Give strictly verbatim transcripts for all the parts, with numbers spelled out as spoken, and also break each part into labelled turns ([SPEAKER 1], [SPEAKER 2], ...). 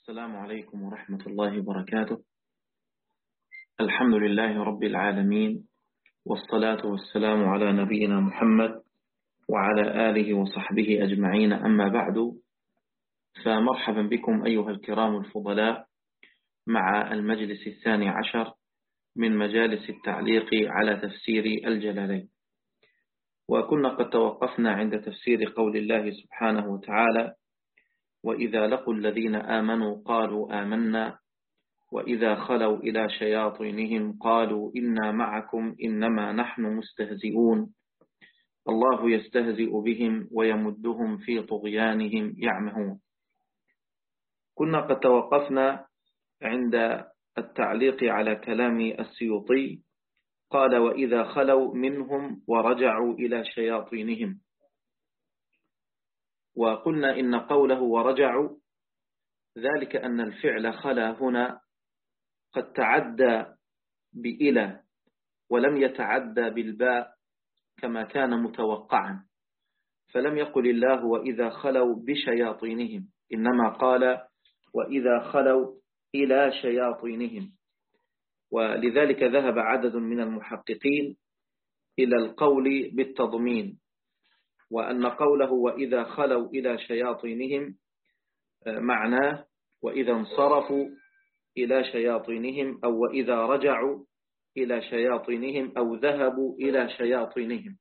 [SPEAKER 1] السلام عليكم ورحمة الله وبركاته. الحمد لله رب العالمين، والصلاة والسلام على نبينا محمد وعلى آله وصحبه أجمعين، أما بعد، فمرحبا بكم أيها الكرام الفضلاء مع المجلس الثاني عشر من مجالس التعليق على تفسير الجلالين. وكنا قد توقفنا عند تفسير قول الله سبحانه وتعالى: وإذا لقوا الذين آمنوا قالوا آمنا وإذا خلوا إلى شياطينهم قالوا إنا معكم إنما نحن مستهزئون الله يستهزئ بهم ويمدهم في طغيانهم يعمهون. كنا قد توقفنا عند التعليق على كلام السيوطي، قال: وإذا خلوا منهم ورجعوا إلى شياطينهم. وقلنا إن قوله ورجعوا ذلك أن الفعل خلا هنا قد تعدى بإلى ولم يتعدى بالباء كما كان متوقعا، فلم يقل الله وإذا خلوا بشياطينهم، إنما قال وإذا خلوا إلى شياطينهم. ولذلك ذهب عدد من المحققين إلى القول بالتضمين، وأن قوله وإذا خلوا إلى شياطينهم معناه وإذا انصرفوا إلى شياطينهم، أو وإذا رجعوا إلى شياطينهم، أو ذهبوا إلى شياطينهم.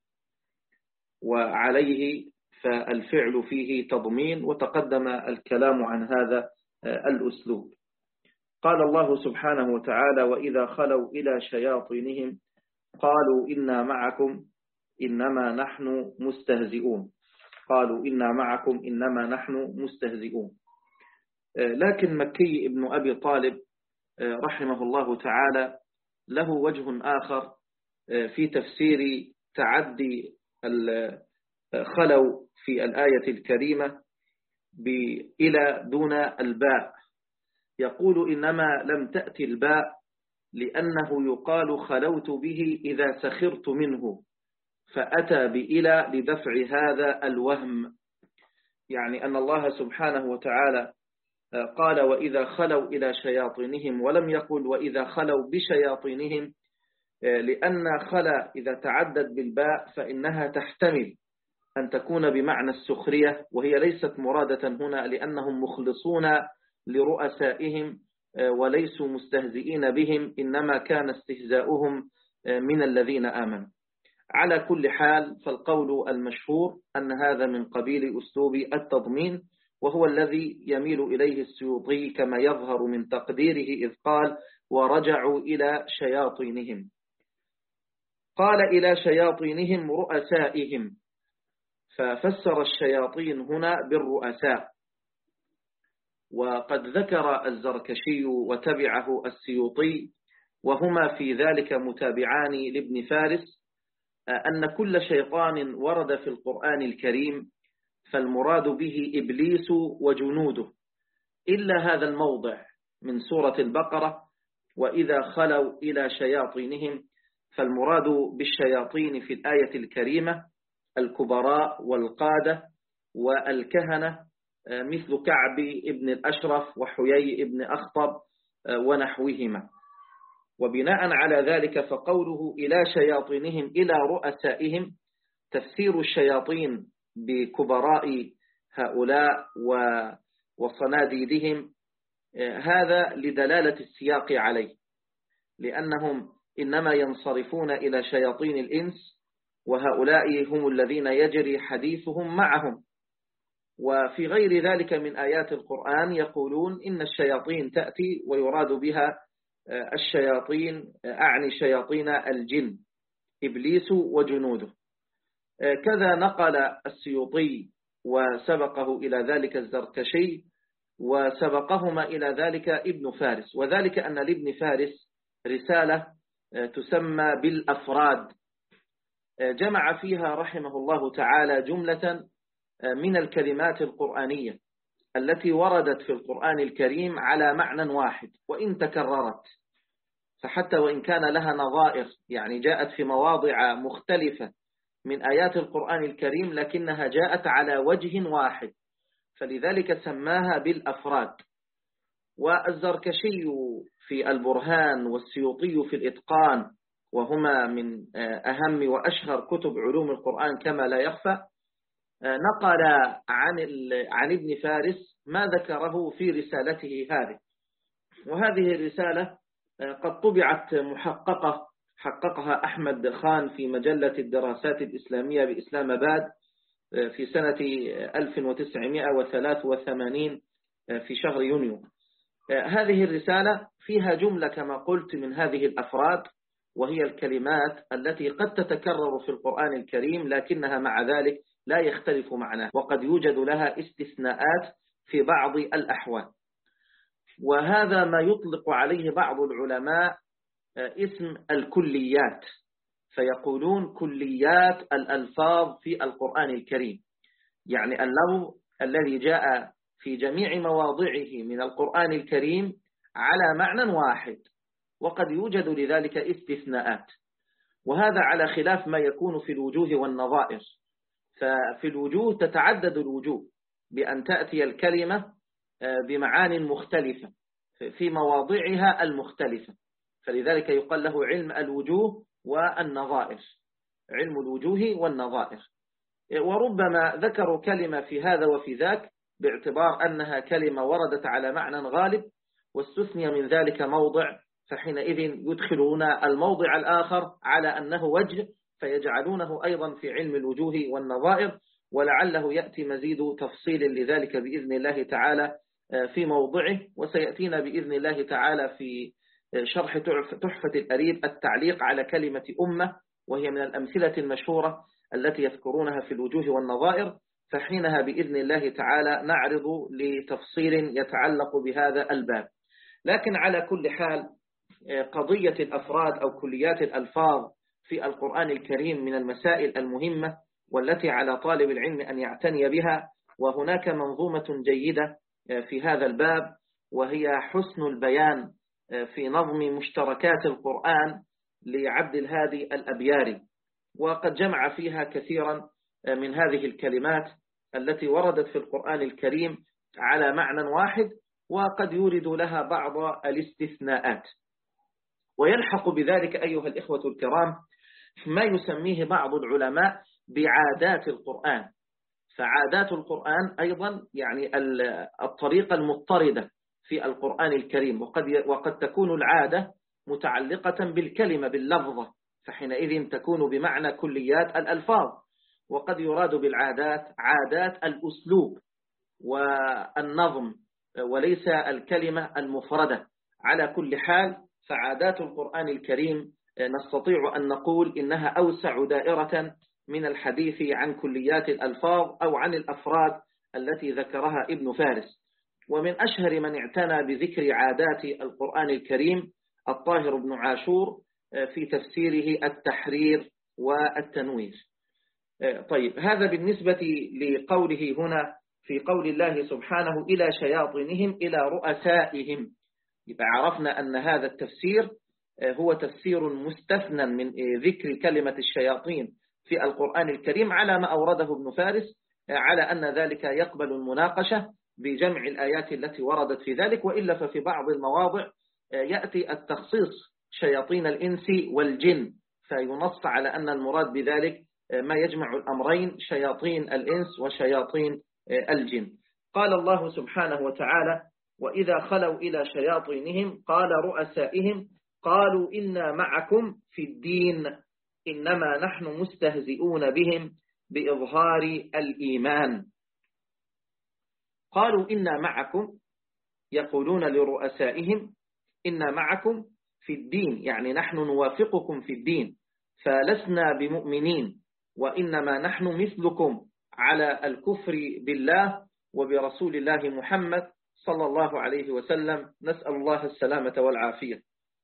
[SPEAKER 1] وعليه فالفعل فيه تضمين، وتقدم الكلام عن هذا الأسلوب. قال الله سبحانه وتعالى: وإذا خلوا إلى شياطينهم قالوا إنا معكم إنما نحن مستهزئون قالوا إنا معكم إنما نحن مستهزئون. لكن مكي ابن أبي طالب رحمه الله تعالى له وجه آخر في تفسير تعدي خلوا في الآية الكريمة بإلى دون الباء. يقول: إنما لم تأتي الباء لأنه يقال خلوت به إذا سخرت منه، فأتى بإلى لدفع هذا الوهم. يعني أن الله سبحانه وتعالى قال وإذا خلوا إلى شياطينهم، ولم يقل وإذا خلوا بشياطينهم، لأن خلا إذا تعدت بالباء فإنها تحتمل أن تكون بمعنى السخرية، وهي ليست مرادة هنا، لأنهم مخلصون لرؤسائهم وليسوا مستهزئين بهم، إنما كان استهزاؤهم من الذين آمنوا. على كل حال، فالقول المشهور أن هذا من قبيل أسلوب التضمين، وهو الذي يميل إليه السيوطي كما يظهر من تقديره، إذ قال ورجعوا إلى شياطينهم. قال إلى شياطينهم رؤسائهم، ففسر الشياطين هنا بالرؤساء. وقد ذكر الزركشي وتبعه السيوطي، وهما في ذلك متابعان لابن فارس، أن كل شيطان ورد في القرآن الكريم فالمراد به إبليس وجنوده، إلا هذا الموضع من سورة البقرة: وإذا خلوا إلى شياطينهم، فالمراد بالشياطين في الآية الكريمة الكبراء والقادة والكهنة، مثل كعب ابن الأشرف وحيي ابن أخطب ونحوهما. وبناء على ذلك فقوله إلى شياطينهم إلى رؤسائهم، تفسير الشياطين بكبراء هؤلاء وصناديدهم، هذا لدلالة السياق عليه، لأنهم إنما ينصرفون إلى شياطين الإنس، وهؤلاء هم الذين يجري حديثهم معهم. وفي غير ذلك من آيات القرآن يقولون إن الشياطين تأتي ويراد بها الشياطين، أعني شياطين الجن، إبليس وجنوده. كذا نقل السيوطي، وسبقه إلى ذلك الزركشي، وسبقهما إلى ذلك ابن فارس. وذلك أن لابن فارس رسالة تسمى بالأفراد، جمع فيها رحمه الله تعالى جملة من الكلمات القرآنية التي وردت في القرآن الكريم على معنى واحد وإن تكررت، فحتى وإن كان لها نظائر، يعني جاءت في مواضع مختلفة من آيات القرآن الكريم، لكنها جاءت على وجه واحد، فلذلك سماها بالأفراد. والزركشي في البرهان والسيوطي في الإتقان، وهما من أهم وأشهر كتب علوم القرآن كما لا يخفى، نقل عن عن ابن فارس ما ذكره في رسالته هذه. وهذه الرسالة قد طبعت محققة، حققها أحمد خان في مجلة الدراسات الإسلامية بإسلام آباد في سنة ألف وتسعمائة وثلاثة وثمانين في شهر يونيو. هذه الرسالة فيها جملة كما قلت من هذه الأفراد، وهي الكلمات التي قد تتكرر في القرآن الكريم لكنها مع ذلك لا يختلف معناها، وقد يوجد لها استثناءات في بعض الأحوال. وهذا ما يطلق عليه بعض العلماء اسم الكليات، فيقولون كليات الألفاظ في القرآن الكريم، يعني اللفظ الذي جاء في جميع مواضعه من القرآن الكريم على معنى واحد، وقد يوجد لذلك استثناءات. وهذا على خلاف ما يكون في الوجوه والنظائر، ففي الوجوه تتعدد الوجوه بأن تأتي الكلمة بمعان مختلفة في مواضعها المختلفة، فلذلك يقال له علم الوجوه والنظائر، علم الوجوه والنظائر. وربما ذكروا كلمة في هذا وفي ذاك باعتبار أنها كلمة وردت على معنى غالب واستثني من ذلك موضع، فحينئذ يدخلون الموضع الآخر على أنه وجه فيجعلونه أيضا في علم الوجوه والنظائر، ولعله يأتي مزيد تفصيل لذلك بإذن الله تعالى في موضعه. وسيأتينا بإذن الله تعالى في شرح تحفة الأريب التعليق على كلمة أمة، وهي من الأمثلة المشهورة التي يذكرونها في الوجوه والنظائر، فحينها بإذن الله تعالى نعرض لتفصيل يتعلق بهذا الباب. لكن على كل حال قضية الأفراد أو كليات الألفاظ في القرآن الكريم من المسائل المهمة والتي على طالب العلم أن يعتني بها. وهناك منظومة جيدة في هذا الباب، وهي حسن البيان في نظم مشتركات القرآن لعبد الهادي الأبياري، وقد جمع فيها كثيرا من هذه الكلمات التي وردت في القرآن الكريم على معنى واحد، وقد يورد لها بعض الاستثناءات. ويلحق بذلك أيها الإخوة الكرام ما يسميه بعض العلماء بعادات القرآن. فعادات القرآن أيضا يعني الطريقة المضطردة في القرآن الكريم، وقد وقد تكون العادة متعلقة بالكلمة باللفظة، فحينئذ تكون بمعنى كليات الألفاظ. وقد يراد بالعادات عادات الأسلوب والنظم وليس الكلمة المفردة. على كل حال فعادات القرآن الكريم نستطيع أن نقول إنها أوسع دائرة من الحديث عن كليات الألفاظ أو عن الأفراد التي ذكرها ابن فارس. ومن أشهر من اعتنى بذكر عادات القرآن الكريم الطاهر بن عاشور في تفسيره التحرير والتنوير. طيب، هذا بالنسبة لقوله هنا في قول الله سبحانه إلى شياطينهم إلى رؤسائهم. يبقى عرفنا أن هذا التفسير هو تفسير مستثنى من ذكر كلمة الشياطين في القرآن الكريم على ما أورده ابن فارس، على أن ذلك يقبل المناقشة بجمع الآيات التي وردت في ذلك، وإلا ففي بعض المواضع يأتي التخصيص شياطين الإنس والجن، فينص على أن المراد بذلك ما يجمع الأمرين شياطين الإنس وشياطين الجن. قال الله سبحانه وتعالى وإذا خلوا إلى شياطينهم قال رؤسائهم قالوا إنا معكم في الدين إنما نحن مستهزئون بهم بإظهار الإيمان. قالوا إنا معكم، يقولون لرؤسائهم إنا معكم في الدين، يعني نحن نوافقكم في الدين فلسنا بمؤمنين، وإنما نحن مثلكم على الكفر بالله وبرسول الله محمد صلى الله عليه وسلم، نسأل الله السلامة والعافية.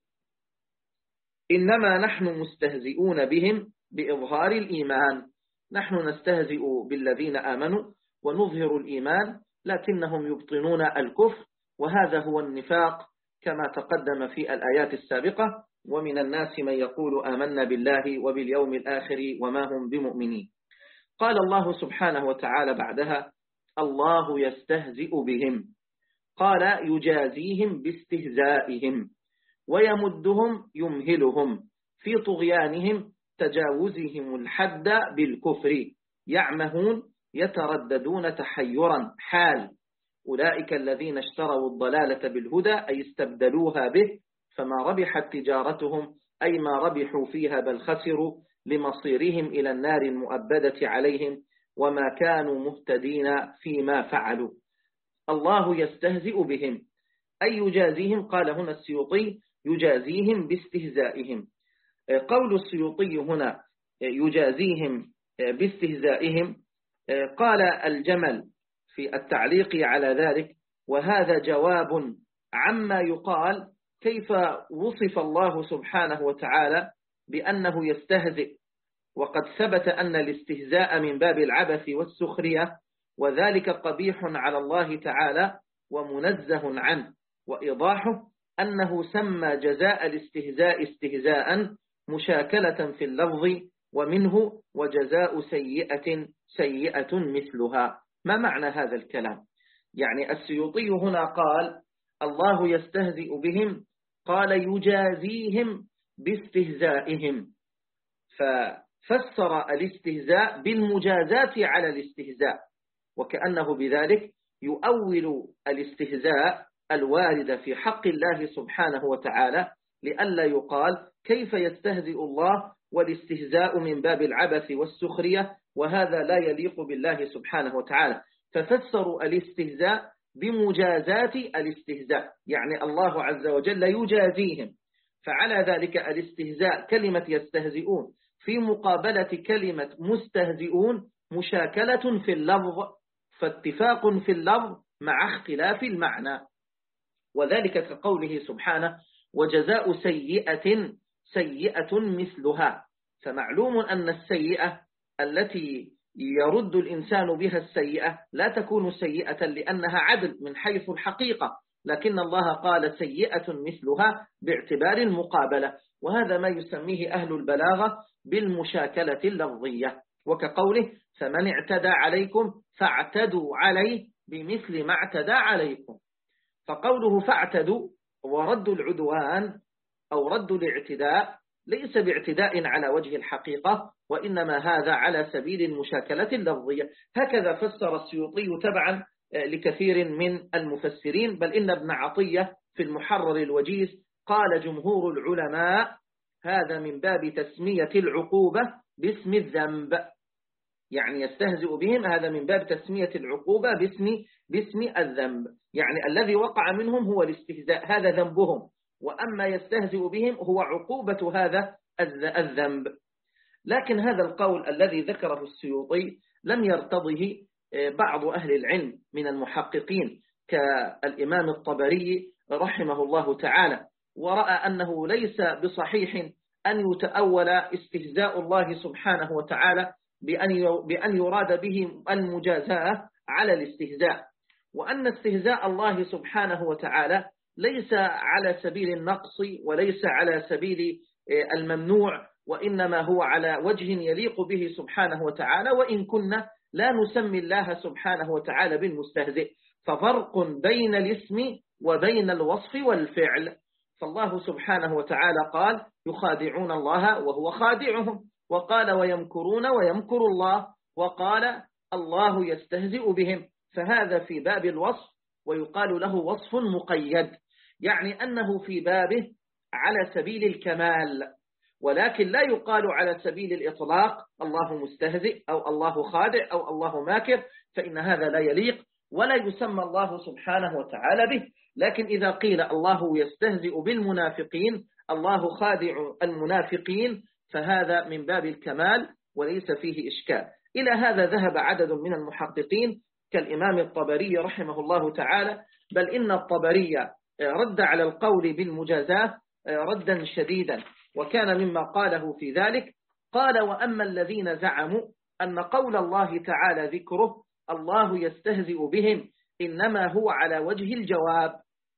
[SPEAKER 1] إنما نحن مستهزئون بهم بإظهار الإيمان، نحن نستهزئ بالذين آمنوا ونظهر الإيمان لكنهم يبطنون الكفر، وهذا هو النفاق كما تقدم في الآيات السابقة. ومن الناس من يقول آمنا بالله وباليوم الآخر وما هم بمؤمنين. قال الله سبحانه وتعالى بعدها الله يستهزئ بهم. قال يجازيهم باستهزائهم ويمدهم يمهلهم في طغيانهم تجاوزهم الحد بالكفر يعمهون يترددون تحيرا حال أولئك الذين اشتروا الضلالة بالهدى أي استبدلوها به فما ربحت تجارتهم أي ما ربحوا فيها بل خسروا لمصيرهم إلى النار المؤبدة عليهم وما كانوا مهتدين فيما فعلوا. الله يستهزئ بهم أي يجازيهم، قال هنا السيوطي يجازيهم باستهزائهم. قول السيوطي هنا يجازيهم باستهزائهم قال الجمل في التعليق على ذلك وهذا جواب عما يقال كيف وصف الله سبحانه وتعالى بأنه يستهزئ وقد ثبت أن الاستهزاء من باب العبث والسخرية وذلك قبيح على الله تعالى ومنزه عنه، وإيضاحه أنه سمى جزاء الاستهزاء استهزاء مشاكلة في اللفظ ومنه وجزاء سيئة سيئة مثلها. ما معنى هذا الكلام؟ يعني السيوطي هنا قال الله يستهزئ بهم، قال يجازيهم باستهزائهم، ففسر الاستهزاء بالمجازات على الاستهزاء، وكأنه بذلك يؤول الاستهزاء الوارد في حق الله سبحانه وتعالى لئلا يقال كيف يستهزئ الله والاستهزاء من باب العبث والسخرية وهذا لا يليق بالله سبحانه وتعالى، ففسروا الاستهزاء بمجازات الاستهزاء، يعني الله عز وجل يجازيهم. فعلى ذلك الاستهزاء كلمة يستهزئون في مقابلة كلمة مستهزئون مشاكلة في اللفظ، فاتفاق في اللفظ مع اختلاف المعنى، وذلك كقوله سبحانه وجزاء سيئة سيئة مثلها. فمعلوم أن السيئة التي يرد الإنسان بها السيئة لا تكون سيئة لأنها عدل من حيث الحقيقة، لكن الله قال سيئة مثلها باعتبار المقابلة، وهذا ما يسميه أهل البلاغة بالمشاكلة اللفظية، وكقوله فمن اعتدى عليكم فاعتدوا عليه بمثل ما اعتدى عليكم. فقوله فاعتدوا ورد العدوان أو رد الاعتداء ليس باعتداء على وجه الحقيقة، وإنما هذا على سبيل المشاكلة اللفظية. هكذا فسر السيوطي تبعا لكثير من المفسرين، بل إن ابن عطية في المحرر الوجيز قال جمهور العلماء هذا من باب تسمية العقوبة باسم الذنب، يعني يستهزئ بهم هذا من باب تسمية العقوبة باسم باسم الذنب، يعني الذي وقع منهم هو الاستهزاء هذا ذنبهم، وأما يستهزئ بهم هو عقوبة هذا الذنب. لكن هذا القول الذي ذكره السيوطي لم يرتضه بعض أهل العلم من المحققين كالإمام الطبري رحمه الله تعالى، ورأى أنه ليس بصحيح أن يتأول استهزاء الله سبحانه وتعالى بأن يراد به المجازاة على الاستهزاء، وأن استهزاء الله سبحانه وتعالى ليس على سبيل النقص وليس على سبيل الممنوع، وإنما هو على وجه يليق به سبحانه وتعالى، وإن كنا لا نسمي الله سبحانه وتعالى بالمستهزئ، ففرق بين الاسم وبين الوصف والفعل. فالله سبحانه وتعالى قال يخادعون الله وهو خادعهم، وقال ويمكرون ويمكر الله، وقال الله يستهزئ بهم، فهذا في باب الوصف، ويقال له وصف مقيد، يعني أنه في بابه على سبيل الكمال، ولكن لا يقال على سبيل الإطلاق الله مستهزئ أو الله خادع أو الله ماكر، فإن هذا لا يليق ولا يسمى الله سبحانه وتعالى به. لكن إذا قيل الله يستهزئ بالمنافقين الله خادع المنافقين فهذا من باب الكمال وليس فيه إشكال. إلى هذا ذهب عدد من المحققين كالإمام الطبري رحمه الله تعالى، بل إن الطبري رد على القول بالمجازاة ردا شديدا، وكان مما قاله في ذلك قال وأما الذين زعموا أن قول الله تعالى ذكره الله يستهزئ بهم إنما هو على وجه الجواب،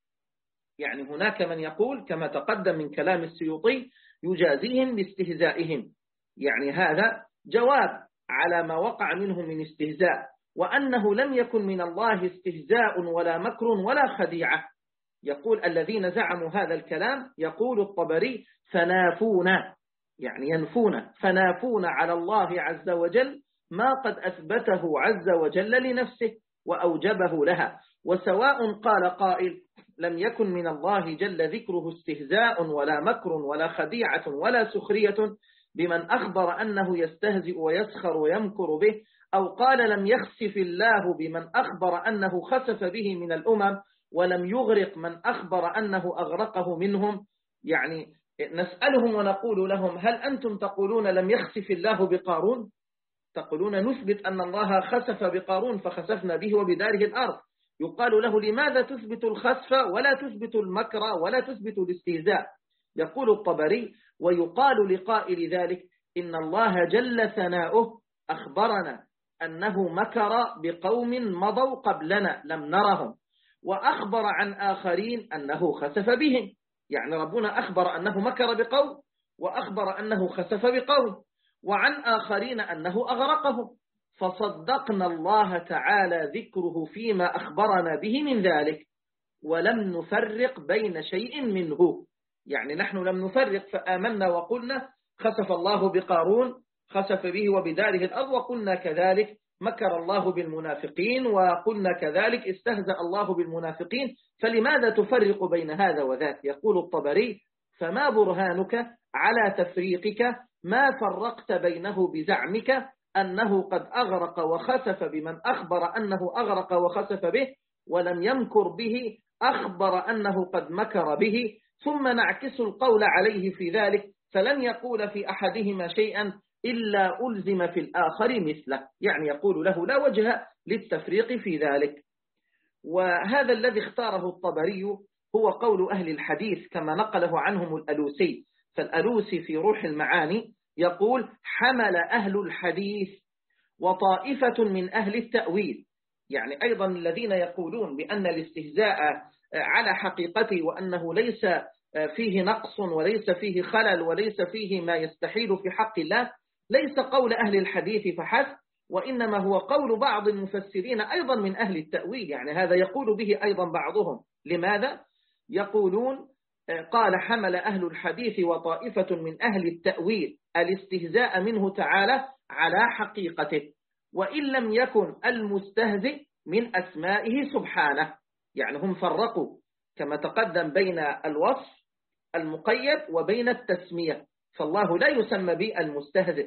[SPEAKER 1] يعني هناك من يقول كما تقدم من كلام السيوطي يجازيهم باستهزائهم، يعني هذا جواب على ما وقع منهم من استهزاء، وأنه لم يكن من الله استهزاء ولا مكر ولا خديعة. يقول الذين زعموا هذا الكلام، يقول الطبري فنافون، يعني ينفون، فنافون على الله عز وجل ما قد أثبته عز وجل لنفسه وأوجبه لها. وسواء قال قائل لم يكن من الله جل ذكره استهزاء ولا مكر ولا خديعة ولا سخرية بمن أخبر أنه يستهزئ ويسخر ويمكر به، أو قال لم يخسف الله بمن أخبر أنه خسف به من الأمم ولم يغرق من أخبر أنه أغرقه منهم. يعني نسألهم ونقول لهم هل أنتم تقولون لم يخسف الله بقارون؟ تقولون نثبت أن الله خسف بقارون فخسفنا به وبداره الأرض. يقال له لماذا تثبت الخسف ولا تثبت المكر ولا تثبت الاستهزاء؟ يقول الطبري ويقال لقائل ذلك إن الله جل ثناؤه أخبرنا أنه مكر بقوم مضوا قبلنا لم نرهم، وأخبر عن آخرين أنه خسف بهم. يعني ربنا أخبر أنه مكر بقوم وأخبر أنه خسف بقوم، وعن آخرين أنه أغرقهم، فصدقنا الله تعالى ذكره فيما أخبرنا به من ذلك ولم نفرق بين شيء منه. يعني نحن لم نفرق فآمنا وقلنا خسف الله بقارون خسف به وبداره الأرض، وقلنا كذلك مكر الله بالمنافقين، وقلنا كذلك استهزأ الله بالمنافقين، فلماذا تفرق بين هذا وذاك؟ يقول الطبري فما برهانك على تفريقك ما فرقت بينه بزعمك أنه قد أغرق وخسف بمن أخبر أنه أغرق وخسف به، ولم يمكر به أخبر أنه قد مكر به، ثم نعكس القول عليه في ذلك فلن يقول في أحدهما شيئا إلا ألزم في الآخر مثله. يعني يقول له لا وجه للتفريق في ذلك. وهذا الذي اختاره الطبري هو قول أهل الحديث كما نقله عنهم الألوسي. فالألوسي في روح المعاني يقول حمل أهل الحديث وطائفة من أهل التأويل، يعني أيضا الذين يقولون بأن الاستهزاء على حقيقته وأنه ليس فيه نقص وليس فيه خلل وليس فيه ما يستحيل في حق الله، ليس قول أهل الحديث فحسب، وإنما هو قول بعض المفسرين أيضا من أهل التأويل. يعني هذا يقول به أيضا بعضهم. لماذا؟ يقولون قال حمل أهل الحديث وطائفة من أهل التأويل الاستهزاء منه تعالى على حقيقته، وإن لم يكن المستهزئ من أسمائه سبحانه. يعني هم فرقوا كما تقدم بين الوصف المقيد وبين التسمية، فالله لا يسمى بالمستهزئ.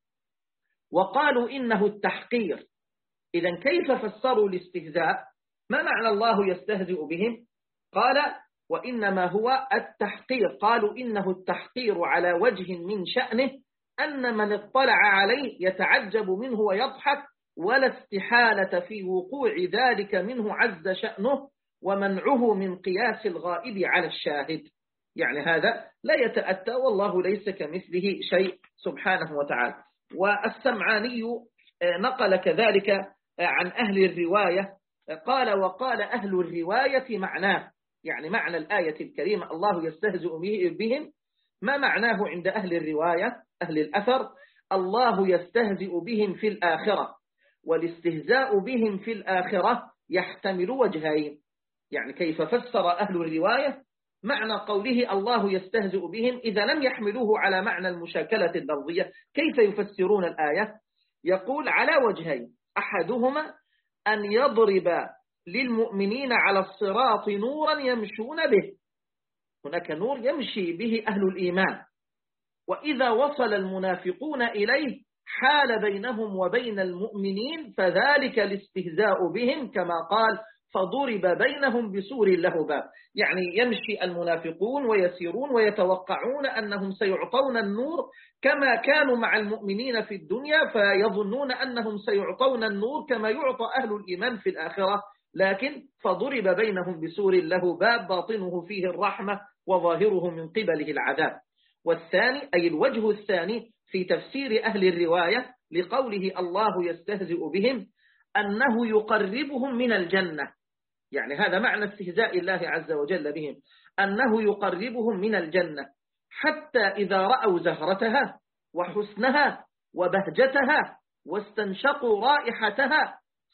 [SPEAKER 1] وقالوا إنه التحقير. إذن كيف فسروا الاستهزاء؟ ما معنى الله يستهزئ بهم؟ قال وإنما هو التحقير. قالوا إنه التحقير على وجه من شأنه أن من اطلع عليه يتعجب منه ويضحك، ولا استحالة في وقوع ذلك منه عز شأنه ومنعه من قياس الغائب على الشاهد. يعني هذا لا يتأتى والله ليس كمثله شيء سبحانه وتعالى. والسمعاني نقل كذلك عن أهل الرواية قال وقال أهل الرواية معناه، يعني معنى الآية الكريمة الله يستهزئ بهم ما معناه عند أهل الرواية أهل الأثر؟ الله يستهزئ بهم في الآخرة، والاستهزاء بهم في الآخرة يحتمل وجهين. يعني كيف فسر أهل الرواية معنى قوله الله يستهزئ بهم إذا لم يحملوه على معنى المشاكلة اللفظية؟ كيف يفسرون الآية؟ يقول على وجهين، أحدهما أن يضرب للمؤمنين على الصراط نورا يمشون به، هناك نور يمشي به أهل الإيمان، وإذا وصل المنافقون إليه حال بينهم وبين المؤمنين فذلك الاستهزاء بهم كما قال فضرب بينهم بسور له باب. يعني يمشي المنافقون ويسيرون ويتوقعون أنهم سيعطون النور كما كانوا مع المؤمنين في الدنيا، فيظنون أنهم سيعطون النور كما يعطى أهل الإيمان في الآخرة، لكن فضرب بينهم بسور له باب باطنه فيه الرحمة وظاهره من قبله العذاب. والثاني أي الوجه الثاني في تفسير أهل الرواية لقوله الله يستهزئ بهم أنه يقربهم من الجنة. يعني هذا معنى استهزاء الله عز وجل بهم، أنه يقربهم من الجنة حتى إذا رأوا زهرتها وحسنها وبهجتها واستنشقوا رائحتها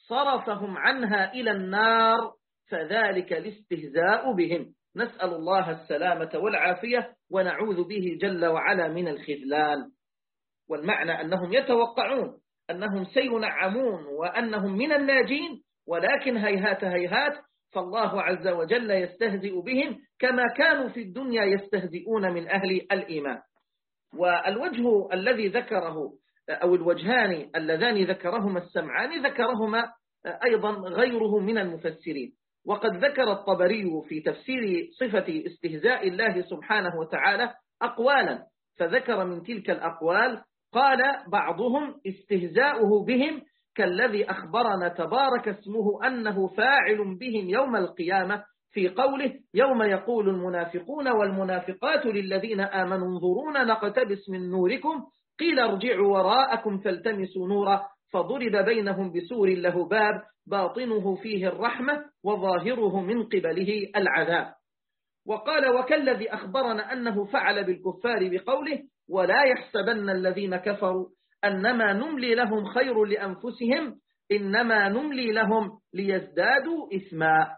[SPEAKER 1] صرفهم عنها إلى النار فذلك الاستهزاء بهم. نسأل الله السلامة والعافية ونعوذ به جل وعلا من الخذلان. والمعنى أنهم يتوقعون أنهم سينعمون وأنهم من الناجين، ولكن هيهات هيهات، فالله عز وجل يستهزئ بهم كما كانوا في الدنيا يستهزئون من أهل الإيمان. والوجه الذي ذكره أو الوجهان اللذان ذكرهما السمعان ذكرهما أيضا غيره من المفسرين. وقد ذكر الطبري في تفسير صفة استهزاء الله سبحانه وتعالى أقوالا، فذكر من تلك الأقوال قال بعضهم استهزاؤه بهم كالذي أخبرنا تبارك اسمه أنه فاعل بهم يوم القيامة في قوله يوم يقول المنافقون والمنافقات للذين آمنوا انظرونا نقتبس من نوركم قيل ارجعوا وراءكم فالتمسوا نورا فضرب بينهم بسور له باب باطنه فيه الرحمة وظاهره من قبله العذاب. وقال وكالذي أخبرنا أنه فعل بالكفار بقوله ولا يحسبن الذين كفروا أنما نملي لهم خير لأنفسهم إنما نملي لهم ليزدادوا إثما.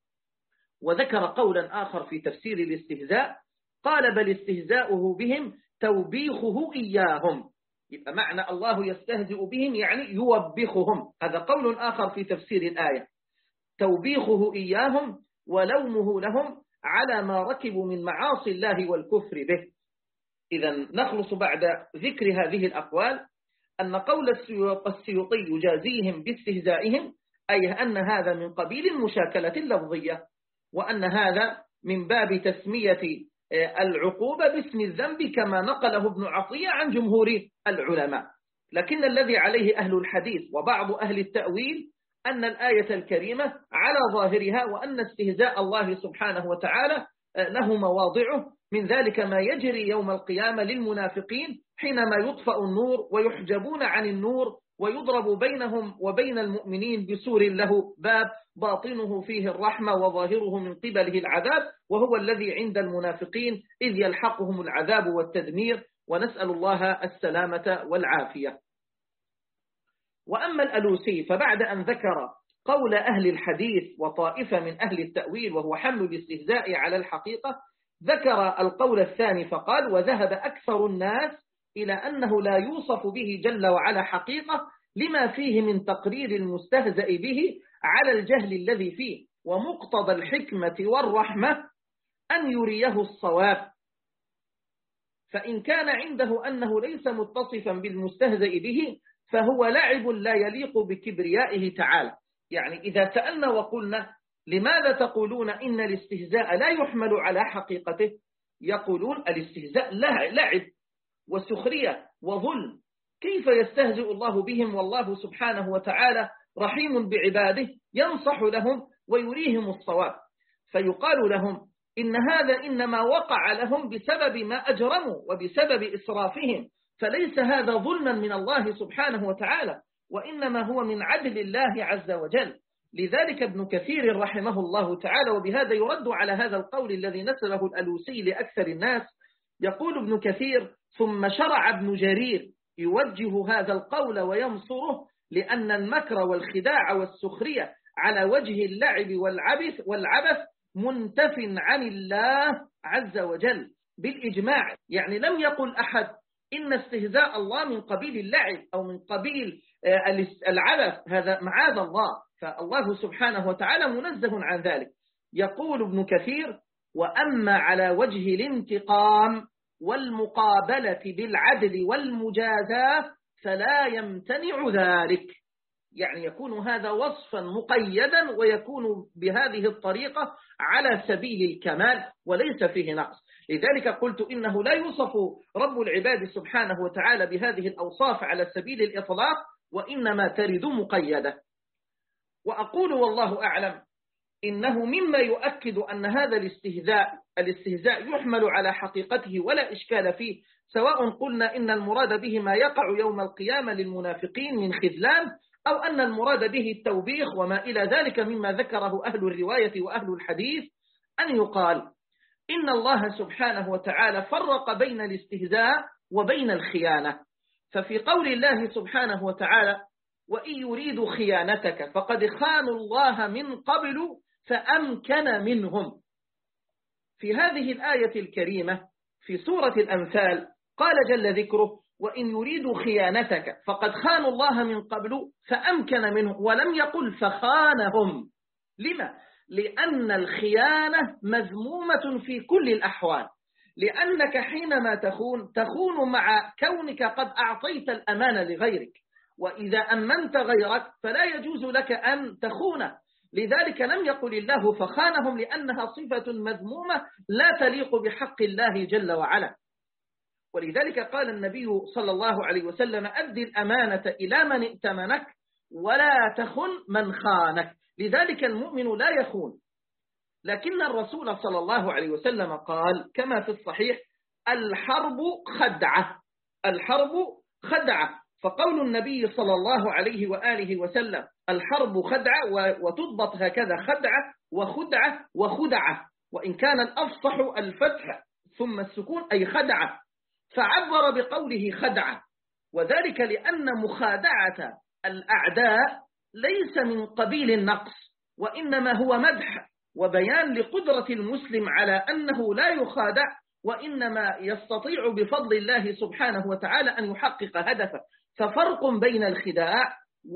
[SPEAKER 1] وذكر قولا آخر في تفسير الاستهزاء قال بل استهزاؤه بهم توبيخه إياهم، يبقى معنى الله يستهزئ بهم يعني يوبخهم. هذا قول آخر في تفسير الآية، توبيخه إياهم ولومه لهم على ما ركبوا من معاصي الله والكفر به. إذا نخلص بعد ذكر هذه الأقوال أن قول السيوطي يجازيهم باستهزائهم أي أن هذا من قبيل المشاكلة اللفظية، وأن هذا من باب تسمية العقوبة باسم الذنب كما نقله ابن عطية عن جمهور العلماء. لكن الذي عليه أهل الحديث وبعض أهل التأويل أن الآية الكريمة على ظاهرها وأن استهزاء الله سبحانه وتعالى له مواضعه، من ذلك ما يجري يوم القيامة للمنافقين حينما يطفأ النور ويحجبون عن النور ويضرب بينهم وبين المؤمنين بسور له باب باطنه فيه الرحمة وظاهره من قبله العذاب، وهو الذي عند المنافقين إذ يلحقهم العذاب والتدمير، ونسأل الله السلامة والعافية. وأما الألوسي فبعد أن ذكر قول أهل الحديث وطائفة من أهل التأويل وهو حمل الاستهزاء على الحقيقة، ذكر القول الثاني فقال وذهب أكثر الناس إلى أنه لا يوصف به جل وعلا حقيقة لما فيه من تقرير المستهزأ به على الجهل الذي فيه، ومقتضى الحكمة والرحمة أن يريه الصواب. فإن كان عنده أنه ليس متصفا بالمستهزأ به فهو لعب لا يليق بكبريائه تعالى. يعني إذا سألنا وقلنا لماذا تقولون إن الاستهزاء لا يحمل على حقيقته، يقولون الاستهزاء لعب وسخرية وظلم، كيف يستهزئ الله بهم والله سبحانه وتعالى رحيم بعباده ينصح لهم ويريهم الصواب. فيقال لهم إن هذا إنما وقع لهم بسبب ما أجرموا وبسبب إسرافهم، فليس هذا ظلما من الله سبحانه وتعالى، وإنما هو من عدل الله عز وجل. لذلك ابن كثير رحمه الله تعالى، وبهذا يرد على هذا القول الذي نسبه الألوسي لأكثر الناس، يقول ابن كثير ثم شرع ابن جرير يوجه هذا القول وينصره لأن المكر والخداع والسخرية على وجه اللعب والعبث والعبث منتف عن الله عز وجل بالإجماع. يعني لم يقل أحد إن استهزاء الله من قبيل اللعب أو من قبيل العبث، هذا معاذ الله، فالله سبحانه وتعالى منزه عن ذلك. يقول ابن كثير وأما على وجه الانتقام والمقابلة بالعدل والمجازاة فلا يمتنع ذلك، يعني يكون هذا وصفا مقيدا ويكون بهذه الطريقة على سبيل الكمال وليس فيه نقص. لذلك قلت إنه لا يوصف رب العباد سبحانه وتعالى بهذه الأوصاف على سبيل الإطلاق، وإنما ترد مقيدة. وأقول والله أعلم إنه مما يؤكد أن هذا الاستهزاء الاستهزاء يحمل على حقيقته ولا إشكال فيه، سواء قلنا إن المراد به ما يقع يوم القيامة للمنافقين من خذلان، أو أن المراد به التوبيخ وما إلى ذلك مما ذكره أهل الرواية وأهل الحديث، أن يقال إن الله سبحانه وتعالى فرق بين الاستهزاء وبين الخيانة. ففي قول الله سبحانه وتعالى وإن يريدوا خيانتك فقد خانوا الله من قبل فأمكن منهم. في هذه الآية الكريمة في سورة الأنفال قال جل ذكره وإن يريدوا خيانتك فقد خانوا الله من قبل فأمكن منهم، ولم يقل فخانهم. لما؟ لأن الخيانة مذمومة في كل الأحوال، لأنك حينما تخون تخون مع كونك قد أعطيت الأمانة لغيرك، وإذا أمنت غيرك فلا يجوز لك أن تخونه. لذلك لم يقل الله فخانهم لأنها صفة مذمومة لا تليق بحق الله جل وعلا. ولذلك قال النبي صلى الله عليه وسلم أدي الأمانة إلى من ائتمنك ولا تخن من خانك. لذلك المؤمن لا يخون. لكن الرسول صلى الله عليه وسلم قال كما في الصحيح الحرب خدعة، الحرب خدعة. فقول النبي صلى الله عليه وآله وسلم الحرب خدعة، وتضبط هكذا خدعة وخدعة وخدعة، وإن كان الأفصح الفتح ثم السكون أي خدعة، فعبر بقوله خدعة، وذلك لأن مخادعة الأعداء ليس من قبيل النقص، وإنما هو مدح وبيان لقدرة المسلم على أنه لا يخادع، وإنما يستطيع بفضل الله سبحانه وتعالى أن يحقق هدفه. ففرق بين الخداع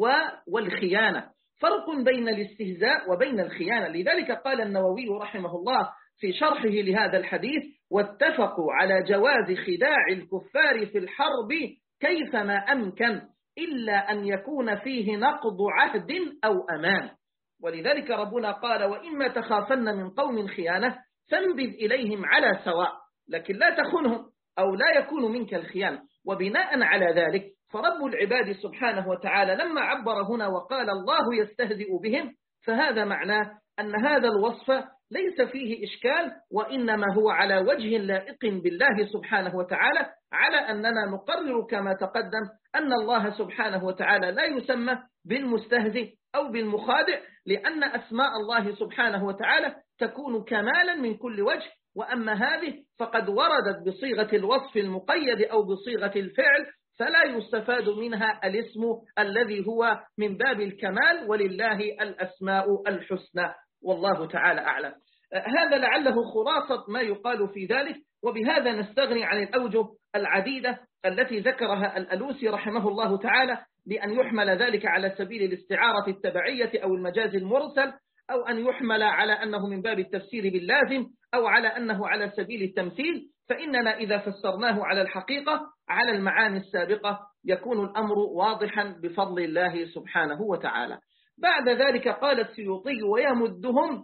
[SPEAKER 1] والخيانة، فرق بين الاستهزاء وبين الخيانة. لذلك قال النووي رحمه الله في شرحه لهذا الحديث واتفقوا على جواز خداع الكفار في الحرب كيفما أمكن إلا أن يكون فيه نقض عهد أو أمان. ولذلك ربنا قال وإما تخافن من قوم خيانة فانبذ إليهم على سواء، لكن لا تخنهم أو لا يكون منك الخيانة. وبناء على ذلك فرب العباد سبحانه وتعالى لما عبر هنا وقال الله يستهزئ بهم، فهذا معناه أن هذا الوصف ليس فيه إشكال، وإنما هو على وجه لائق بالله سبحانه وتعالى، على أننا نقرر كما تقدم أن الله سبحانه وتعالى لا يسمى بالمستهزئ أو بالمخادع، لأن أسماء الله سبحانه وتعالى تكون كمالا من كل وجه. وأما هذه فقد وردت بصيغة الوصف المقيد أو بصيغة الفعل، فلا يستفاد منها الاسم الذي هو من باب الكمال، ولله الأسماء الحسنى والله تعالى أعلم. هذا لعله خلاصة ما يقال في ذلك، وبهذا نستغني عن الأوجه العديدة التي ذكرها الألوسي رحمه الله تعالى، بأن يحمل ذلك على سبيل الاستعارة التبعية أو المجاز المرسل، أو أن يحمل على أنه من باب التفسير باللازم، أو على أنه على سبيل التمثيل. فإننا إذا فسرناه على الحقيقة على المعاني السابقة يكون الأمر واضحا بفضل الله سبحانه وتعالى. بعد ذلك قال السيوطي ويمدهم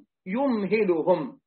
[SPEAKER 1] يمهلهم،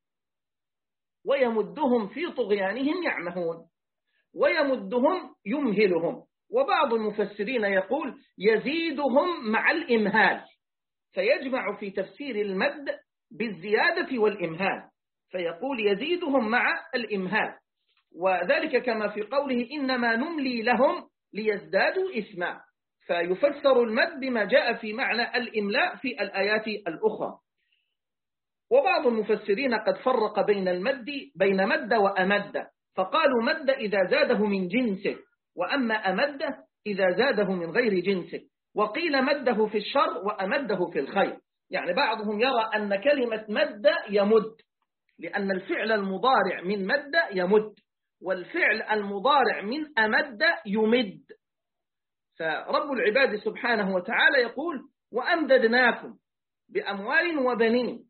[SPEAKER 1] ويمدهم في طغيانهم يعمهون، ويمدهم يمهلهم. وبعض المفسرين يقول يزيدهم مع الإمهال، فيجمع في تفسير المد بالزيادة والإمهال، فيقول يزيدهم مع الإمهال، وذلك كما في قوله إنما نملي لهم ليزدادوا إثما، فيفسر المد بما جاء في معنى الإملاء في الآيات الأخرى. وبعض المفسرين قد فرق بين المد بين مد وأمد، فقالوا مد إذا زاده من جنسه، وأما أمد إذا زاده من غير جنسه. وقيل مده في الشر وأمده في الخير، يعني بعضهم يرى أن كلمة مد يمد، لأن الفعل المضارع من مد يمد، والفعل المضارع من أمد يمد. فرب العباد سبحانه وتعالى يقول وأمددناكم بأموال وبنين،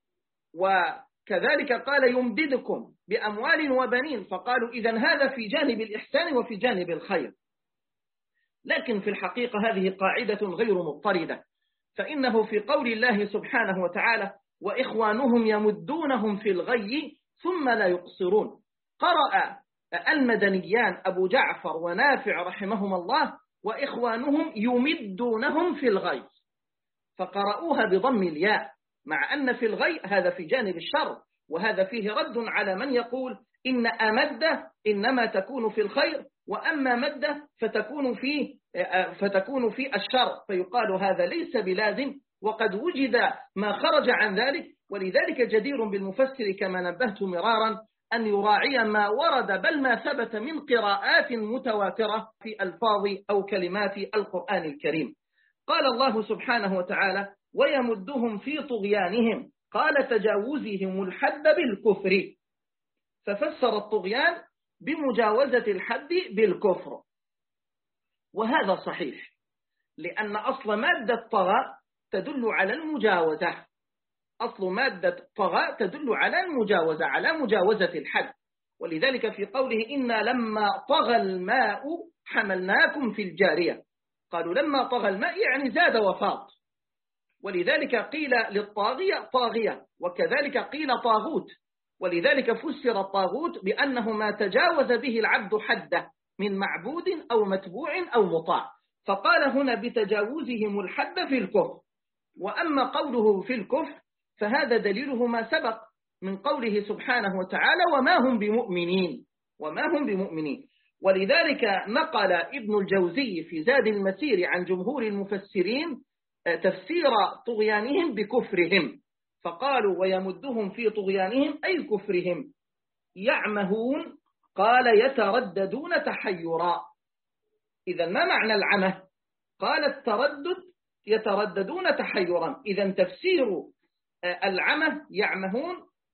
[SPEAKER 1] وكذلك قال يمددكم بأموال وبنين، فقالوا إذن هذا في جانب الإحسان وفي جانب الخير. لكن في الحقيقة هذه قاعدة غير مضطردة، فإنه في قول الله سبحانه وتعالى وإخوانهم يمدونهم في الغي ثم لا يقصرون، قرأ المدنيان أبو جعفر ونافع رحمهما الله وإخوانهم يمدونهم في الغي، فقرأوها بضم الياء، مع أن في الغي هذا في جانب الشر، وهذا فيه رد على من يقول إن أمد إنما تكون في الخير، وأما مد فتكون في فتكون في الشر، فيقال هذا ليس بلازم، وقد وجد ما خرج عن ذلك. ولذلك جدير بالمفسر كما نبهت مرارا أن يراعي ما ورد بل ما ثبت من قراءات متواترة في ألفاظ أو كلمات القرآن الكريم. قال الله سبحانه وتعالى ويمدهم في طغيانهم قال تجاوزهم الحد بالكفر، ففسر الطغيان بمجاوزة الحد بالكفر، وهذا صحيح، لأن أصل مادة طغى تدل على المجاوزة، أصل مادة طغى تدل على المجاوزة، على مجاوزة الحد. ولذلك في قوله إنا لما طغى الماء حملناكم في الجارية، قالوا لما طغى الماء يعني زاد وفاض، ولذلك قيل للطاغية طاغية، وكذلك قيل طاغوت، ولذلك فسر الطاغوت بأنه ما تجاوز به العبد حده من معبود أو متبوع أو مطاع، فقال هنا بتجاوزهم الحد في الكفر. وأما قوله في الكفر فهذا دليله ما سبق من قوله سبحانه وتعالى وما هم بمؤمنين، وما هم بمؤمنين. ولذلك نقل ابن الجوزي في زاد المسير عن جمهور المفسرين تفسير طغيانهم بكفرهم، فقالوا ويمدهم في طغيانهم أي كفرهم. يعمهون قال يترددون تحيرا، إذا ما معنى العمه؟ قال التردد يترددون تحيرا، إذا تفسير العمه يعمهون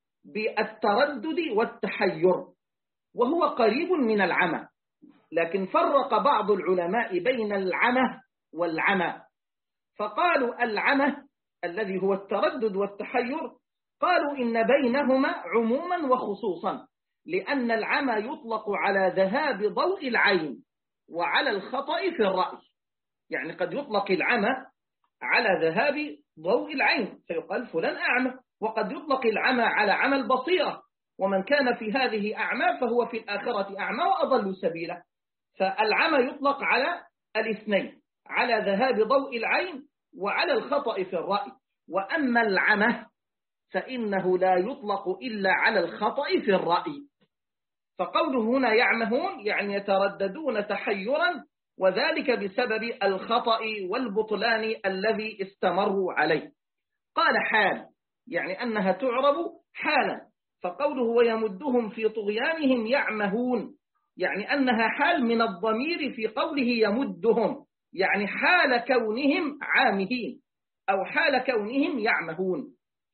[SPEAKER 1] بالتردد والتحير، وهو قريب من العمى، لكن فرق بعض العلماء بين العمى والعمى، فقالوا العمى الذي هو التردد والتحير قالوا إن بينهما عموما وخصوصا، لأن العمى يطلق على ذهاب ضوء العين وعلى الخطأ في الرأي، يعني قد يطلق العمى على ذهاب ضوء العين فيقال فلان أعمى، وقد يطلق العمى على عمى البصيرة، ومن كان في هذه أعمى فهو في الآخرة أعمى وأضل سبيلا. فالعمى يطلق على الاثنين، على ذهاب ضوء العين وعلى الخطأ في الرأي. وأما العمى فإنه لا يطلق إلا على الخطأ في الرأي، فقوله هنا يعمهون يعني يترددون تحيرا، وذلك بسبب الخطأ والبطلان الذي استمروا عليه. قال حال يعني أنها تعرب حالا، فقوله ويمدهم في طغيانهم يعمهون يعني أنها حال من الضمير في قوله يمدهم، يعني حال كونهم عامهين أو حال كونهم يعمهون.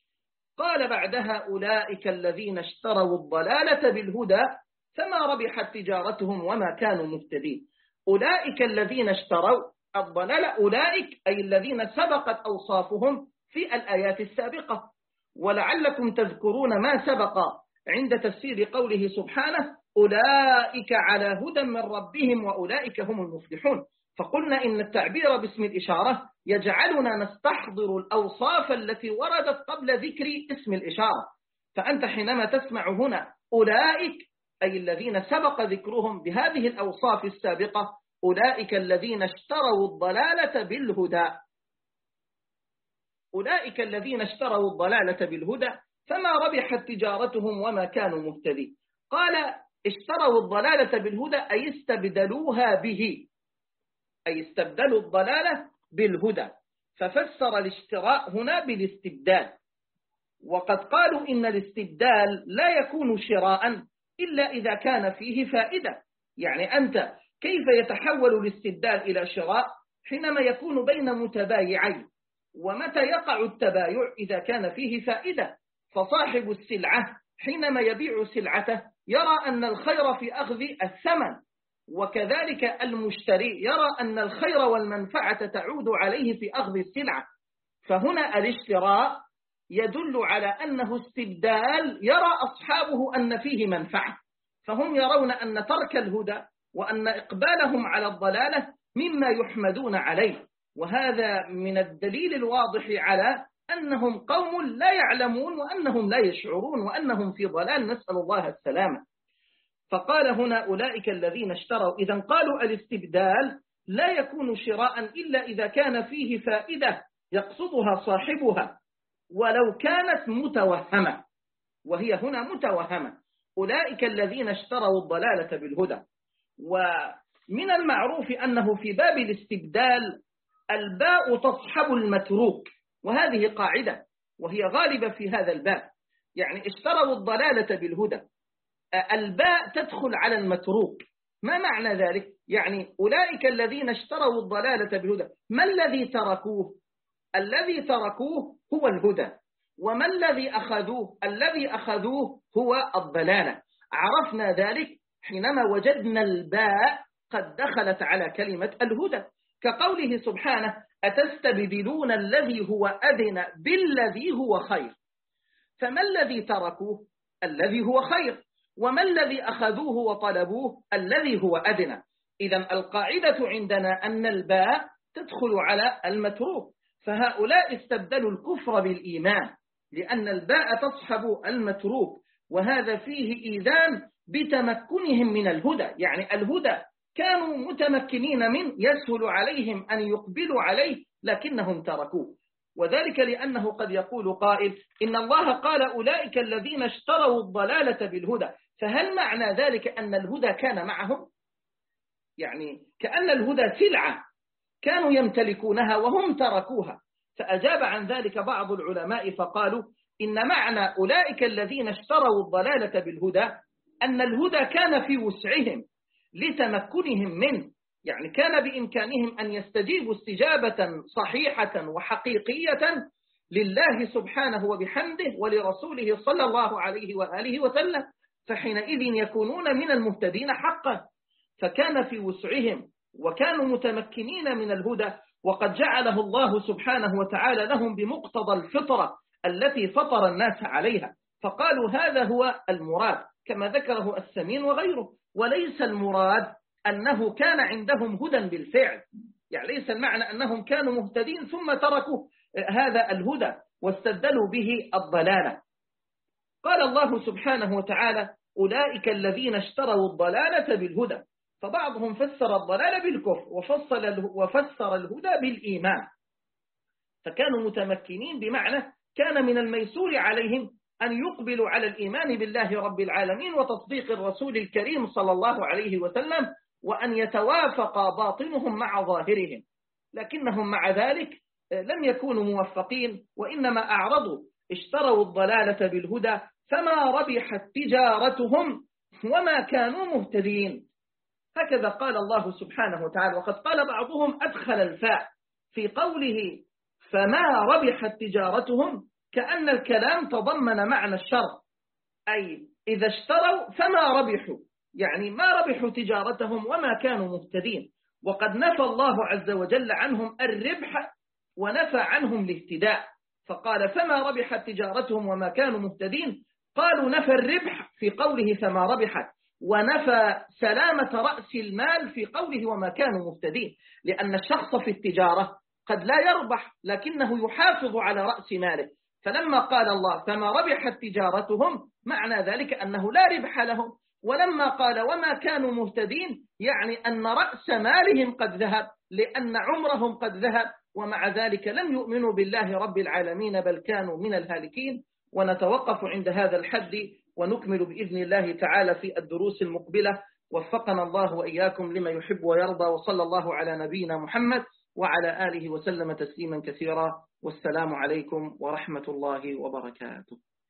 [SPEAKER 1] قال بعدها أولئك الذين اشتروا الضلالة بالهدى فما ربحت تجارتهم وما كانوا مهتدين. أولئك الذين اشتروا الضلالة، أولئك أي الذين سبقت أوصافهم في الآيات السابقة، ولعلكم تذكرون ما سبق عند تفسير قوله سبحانه أولئك على هدى من ربهم وأولئك هم المفلحون. فقلنا إن التعبير باسم الإشارة يجعلنا نستحضر الأوصاف التي وردت قبل ذكر اسم الإشارة، فأنت حينما تسمع هنا أولئك أي الذين سبق ذكرهم بهذه الأوصاف السابقة، أولئك الذين اشتروا الضلالة بالهدى، أولئك الذين اشتروا الضلالة بالهدى فما ربحت تجارتهم وما كانوا مهتدين. قال اشتروا الضلالة بالهدى أي استبدلوها به، أي استبدلوا الضلالة بالهدى، ففسر الاشتراء هنا بالاستبدال. وقد قالوا إن الاستبدال لا يكون شراء إلا إذا كان فيه فائدة، يعني أنت كيف يتحول الاستبدال إلى شراء؟ حينما يكون بين متبايعين، ومتى يقع التبايع؟ إذا كان فيه فائدة، فصاحب السلعة حينما يبيع سلعته يرى أن الخير في أخذ الثمن، وكذلك المشتري يرى أن الخير والمنفعة تعود عليه في أخذ السلعة. فهنا الاشتراء يدل على أنه استبدال يرى أصحابه أن فيه منفعة، فهم يرون أن ترك الهدى وأن إقبالهم على الضلالة مما يحمدون عليه، وهذا من الدليل الواضح على أنهم قوم لا يعلمون وأنهم لا يشعرون وأنهم في ضلال، نسأل الله السلامة. فقال هنا أولئك الذين اشتروا، إذا قالوا الاستبدال لا يكون شراء إلا إذا كان فيه فائدة يقصدها صاحبها ولو كانت متوهمة، وهي هنا متوهمة. أولئك الذين اشتروا الضلالة بالهدى. ومن المعروف أنه في باب الاستبدال الباء تصحب المتروك، وهذه قاعدة وهي غالبة في هذا الباب، يعني اشتروا الضلالة بالهدى، الباء تدخل على المتروك، ما معنى ذلك؟ يعني أولئك الذين اشتروا الضلالة بالهدى، ما الذي تركوه؟ الذي تركوه هو الهدى. وما الذي أخذوه؟ الذي أخذوه هو الضلالة. عرفنا ذلك حينما وجدنا الباء قد دخلت على كلمة الهدى، كقوله سبحانه: أتستبدلون الذي هو أدنى بالذي هو خير. فما الذي تركوه؟ الذي هو خير. وما الذي أخذوه وطلبوه؟ الذي هو أدنى. إذن القاعدة عندنا أن الباء تدخل على المتروك، فهؤلاء استبدلوا الكفر بالإيمان لأن الباء تصحب المتروك، وهذا فيه إيذان بتمكنهم من الهدى. يعني الهدى كانوا متمكنين من، يسهل عليهم أن يقبلوا عليه، لكنهم تركوه. وذلك لأنه قد يقول قائل: إن الله قال أولئك الذين اشتروا الضلالة بالهدى، فهل معنى ذلك أن الهدى كان معهم؟ يعني كأن الهدى سلعة كانوا يمتلكونها وهم تركوها. فأجاب عن ذلك بعض العلماء فقالوا: إن معنى أولئك الذين اشتروا الضلالة بالهدى أن الهدى كان في وسعهم لتمكنهم منه، يعني كان بإمكانهم أن يستجيبوا استجابة صحيحة وحقيقية لله سبحانه وبحمده ولرسوله صلى الله عليه وآله وسلم، فحينئذ يكونون من المهتدين حقا. فكان في وسعهم وكانوا متمكنين من الهدى، وقد جعله الله سبحانه وتعالى لهم بمقتضى الفطرة التي فطر الناس عليها، فقالوا هذا هو المراد كما ذكره السمين وغيره. وليس المراد أنه كان عندهم هدى بالفعل، يعني ليس المعنى أنهم كانوا مهتدين ثم تركوا هذا الهدى واستبدلوا به الضلالة. قال الله سبحانه وتعالى: أولئك الذين اشتروا الضلالة بالهدى. فبعضهم فسر الضلال بالكفر وفصل وفسر الهدى بالإيمان، فكانوا متمكنين بمعنى كان من الميسور عليهم أن يقبلوا على الإيمان بالله رب العالمين وتصديق الرسول الكريم صلى الله عليه وسلم، وأن يتوافق باطنهم مع ظاهرهم، لكنهم مع ذلك لم يكونوا موفقين، وإنما أعرضوا، اشتروا الضلالة بالهدى فما ربحت تجارتهم وما كانوا مهتدين. هكذا قال الله سبحانه وتعالى. وقد قال بعضهم أدخل الفاء في قوله فما ربحت تجارتهم كأن الكلام تضمن معنى الشر، أي إذا اشتروا فما ربحوا، يعني ما ربحوا تجارتهم وما كانوا مهتدين. وقد نفى الله عز وجل عنهم الربح ونفى عنهم الاهتداء، فقال فما ربحت تجارتهم وما كانوا مهتدين. قالوا نفى الربح في قوله فما ربحت، ونفى سلامة رأس المال في قوله وما كانوا مهتدين، لأن الشخص في التجارة قد لا يربح لكنه يحافظ على رأس ماله، فلما قال الله فما ربحت تجارتهم معنى ذلك أنه لا ربح لهم. ولما قال وما كانوا مهتدين يعني أن رأس مالهم قد ذهب، لأن عمرهم قد ذهب، ومع ذلك لم يؤمنوا بالله رب العالمين بل كانوا من الهالكين. ونتوقف عند هذا الحد ونكمل بإذن الله تعالى في الدروس المقبلة. وفقنا الله وإياكم لما يحب ويرضى، وصلى الله على نبينا محمد وعلى آله وسلم تسليما كثيرا. والسلام عليكم ورحمة الله وبركاته.